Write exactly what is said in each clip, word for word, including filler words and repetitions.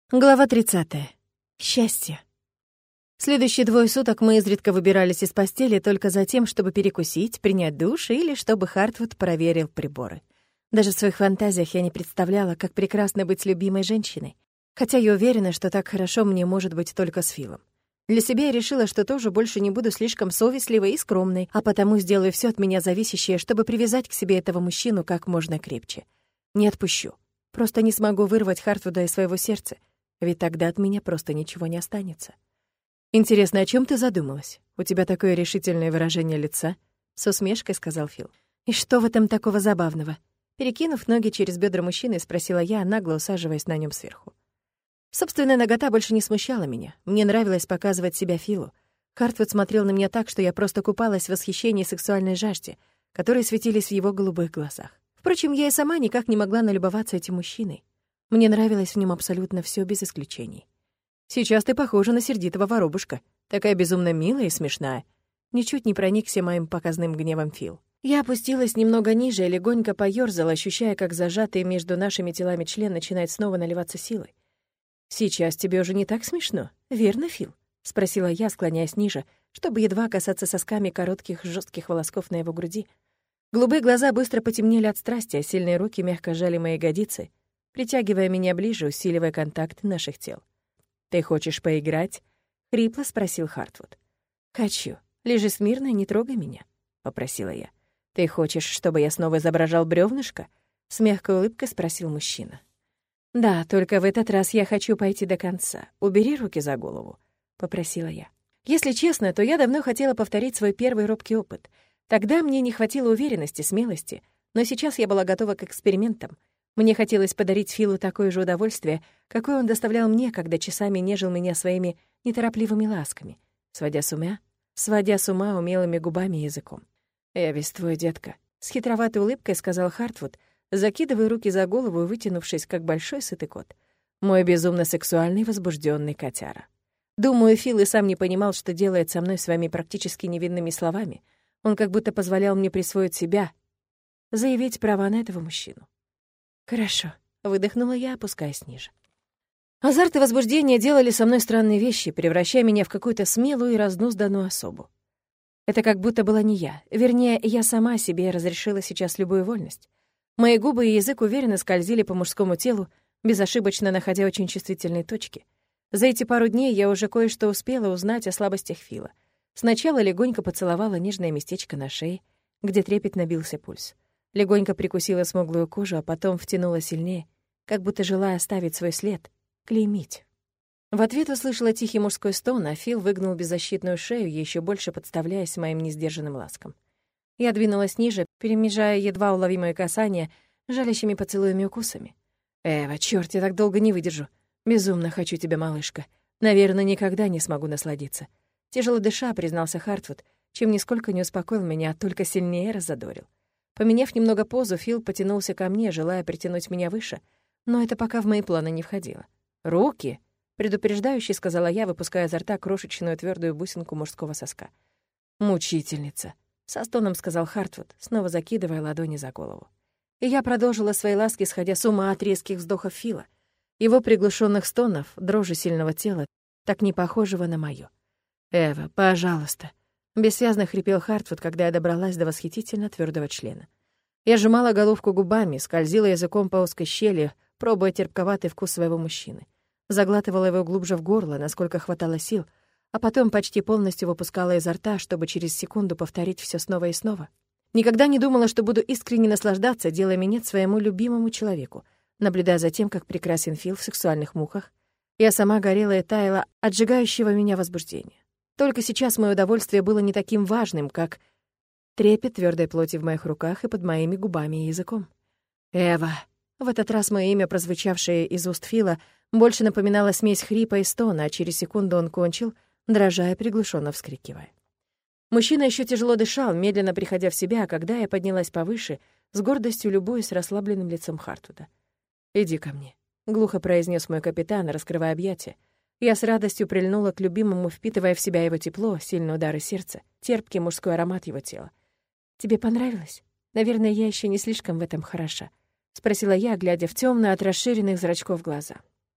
Глава тридцатая. Счастье. Следующие двое суток мы изредка выбирались из постели только за тем, чтобы перекусить, принять душ или чтобы Хартвуд проверил приборы. Даже в своих фантазиях я не представляла, как прекрасно быть с любимой женщиной, хотя я уверена, что так хорошо мне может быть только с Филом. Для себя я решила, что тоже больше не буду слишком совестливой и скромной, а потому сделаю все от меня зависящее, чтобы привязать к себе этого мужчину как можно крепче. Не отпущу. Просто не смогу вырвать Хартвуда из своего сердца, ведь тогда от меня просто ничего не останется. «Интересно, о чем ты задумалась? У тебя такое решительное выражение лица?» — с усмешкой сказал Фил. «И что в этом такого забавного?» Перекинув ноги через бедра мужчины, спросила я, нагло усаживаясь на нем сверху. Собственная нагота больше не смущала меня. Мне нравилось показывать себя Филу. Хартвуд смотрел на меня так, что я просто купалась в восхищении сексуальной жажде, которые светились в его голубых глазах. Впрочем, я и сама никак не могла налюбоваться этим мужчиной. Мне нравилось в нем абсолютно все без исключений. «Сейчас ты похожа на сердитого воробушка, такая безумно милая и смешная». Ничуть не проникся моим показным гневом Фил. Я опустилась немного ниже и легонько поёрзала, ощущая, как зажатый между нашими телами член начинает снова наливаться силой. «Сейчас тебе уже не так смешно, верно, Фил?» — спросила я, склоняясь ниже, чтобы едва касаться сосками коротких жестких волосков на его груди. Голубые глаза быстро потемнели от страсти, а сильные руки мягко сжали мои ягодицы, притягивая меня ближе, усиливая контакт наших тел. «Ты хочешь поиграть?» — хрипло спросил Хартвуд. «Хочу. Лежи смирно и не трогай меня», — попросила я. «Ты хочешь, чтобы я снова изображал бревнышко?» — с мягкой улыбкой спросил мужчина. «Да, только в этот раз я хочу пойти до конца. Убери руки за голову», — попросила я. Если честно, то я давно хотела повторить свой первый робкий опыт. Тогда мне не хватило уверенности, смелости, но сейчас я была готова к экспериментам. Мне хотелось подарить Филу такое же удовольствие, какое он доставлял мне, когда часами нежил меня своими неторопливыми ласками, сводя с ума, сводя с ума умелыми губами и языком. «Я весь твой, детка», — с хитроватой улыбкой сказал Хартвуд, закидывая руки за голову и вытянувшись, как большой сытый кот. «Мой безумно сексуальный, возбужденный котяра». Думаю, Фил и сам не понимал, что делает со мной своими практически невинными словами. Он как будто позволял мне присвоить себя, заявить права на этого мужчину. «Хорошо», — выдохнула я, опускаясь ниже. Азарт и возбуждение делали со мной странные вещи, превращая меня в какую-то смелую и разнузданную особу. Это как будто была не я. Вернее, я сама себе разрешила сейчас любую вольность. Мои губы и язык уверенно скользили по мужскому телу, безошибочно находя очень чувствительные точки. За эти пару дней я уже кое-что успела узнать о слабостях Фила. Сначала легонько поцеловала нежное местечко на шее, где трепетно бился пульс. Легонько прикусила смуглую кожу, а потом втянула сильнее, как будто желая оставить свой след, клеймить. В ответ услышала тихий мужской стон, а Фил выгнул беззащитную шею, еще больше подставляясь моим несдержанным ласкам. Я двинулась ниже, перемежая едва уловимые касания жалящими поцелуями и укусами. «Эва, чёрт, я так долго не выдержу. Безумно хочу тебя, малышка. Наверное, никогда не смогу насладиться». Тяжело дыша, признался Хартвуд, чем нисколько не успокоил меня, а только сильнее разодорил. Поменяв немного позу, Фил потянулся ко мне, желая притянуть меня выше, но это пока в мои планы не входило. «Руки!» — предупреждающе сказала я, выпуская изо рта крошечную твердую бусинку мужского соска. «Мучительница!» — со стоном сказал Хартвуд, снова закидывая ладони за голову. И я продолжила свои ласки, сходя с ума от резких вздохов Фила, его приглушенных стонов, дрожи сильного тела, так не похожего на моё. «Эва, пожалуйста!» Бессвязно хрипел Хартвуд, когда я добралась до восхитительно твердого члена. Я сжимала головку губами, скользила языком по узкой щели, пробуя терпковатый вкус своего мужчины. Заглатывала его глубже в горло, насколько хватало сил, а потом почти полностью выпускала изо рта, чтобы через секунду повторить все снова и снова. Никогда не думала, что буду искренне наслаждаться, делая минет своему любимому человеку, наблюдая за тем, как прекрасен Фил в сексуальных муках. Я сама горела и таяла от сжигающего меня возбуждения. Только сейчас мое удовольствие было не таким важным, как трепет твердой плоти в моих руках и под моими губами и языком. «Эва!» В этот раз мое имя, прозвучавшее из уст Фила, больше напоминало смесь хрипа и стона, а через секунду он кончил, дрожа и приглушенно вскрикивая. Мужчина еще тяжело дышал, медленно приходя в себя, а когда я поднялась повыше, с гордостью любуясь расслабленным лицом Хартвуда. «Иди ко мне», — глухо произнес мой капитан, раскрывая объятия. Я с радостью прильнула к любимому, впитывая в себя его тепло, сильные удары сердца, терпкий мужской аромат его тела. «Тебе понравилось? Наверное, я еще не слишком в этом хороша», — спросила я, глядя в темные от расширенных зрачков глаза.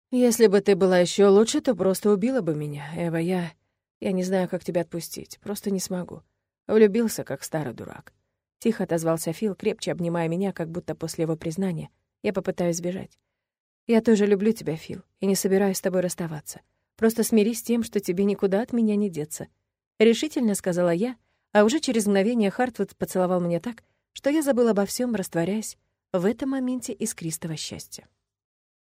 Если бы ты была еще лучше, то просто убила бы меня. Эва, я... Я не знаю, как тебя отпустить. Просто не смогу. Влюбился, как старый дурак. Тихо отозвался Фил, крепче обнимая меня, как будто после его признания я попытаюсь сбежать. Я тоже люблю тебя, Фил, и не собираюсь с тобой расставаться. Просто смирись с тем, что тебе никуда от меня не деться. Решительно сказала я, а уже через мгновение Хартвуд поцеловал меня так, что я забыла обо всем, растворяясь в этом моменте искристого счастья.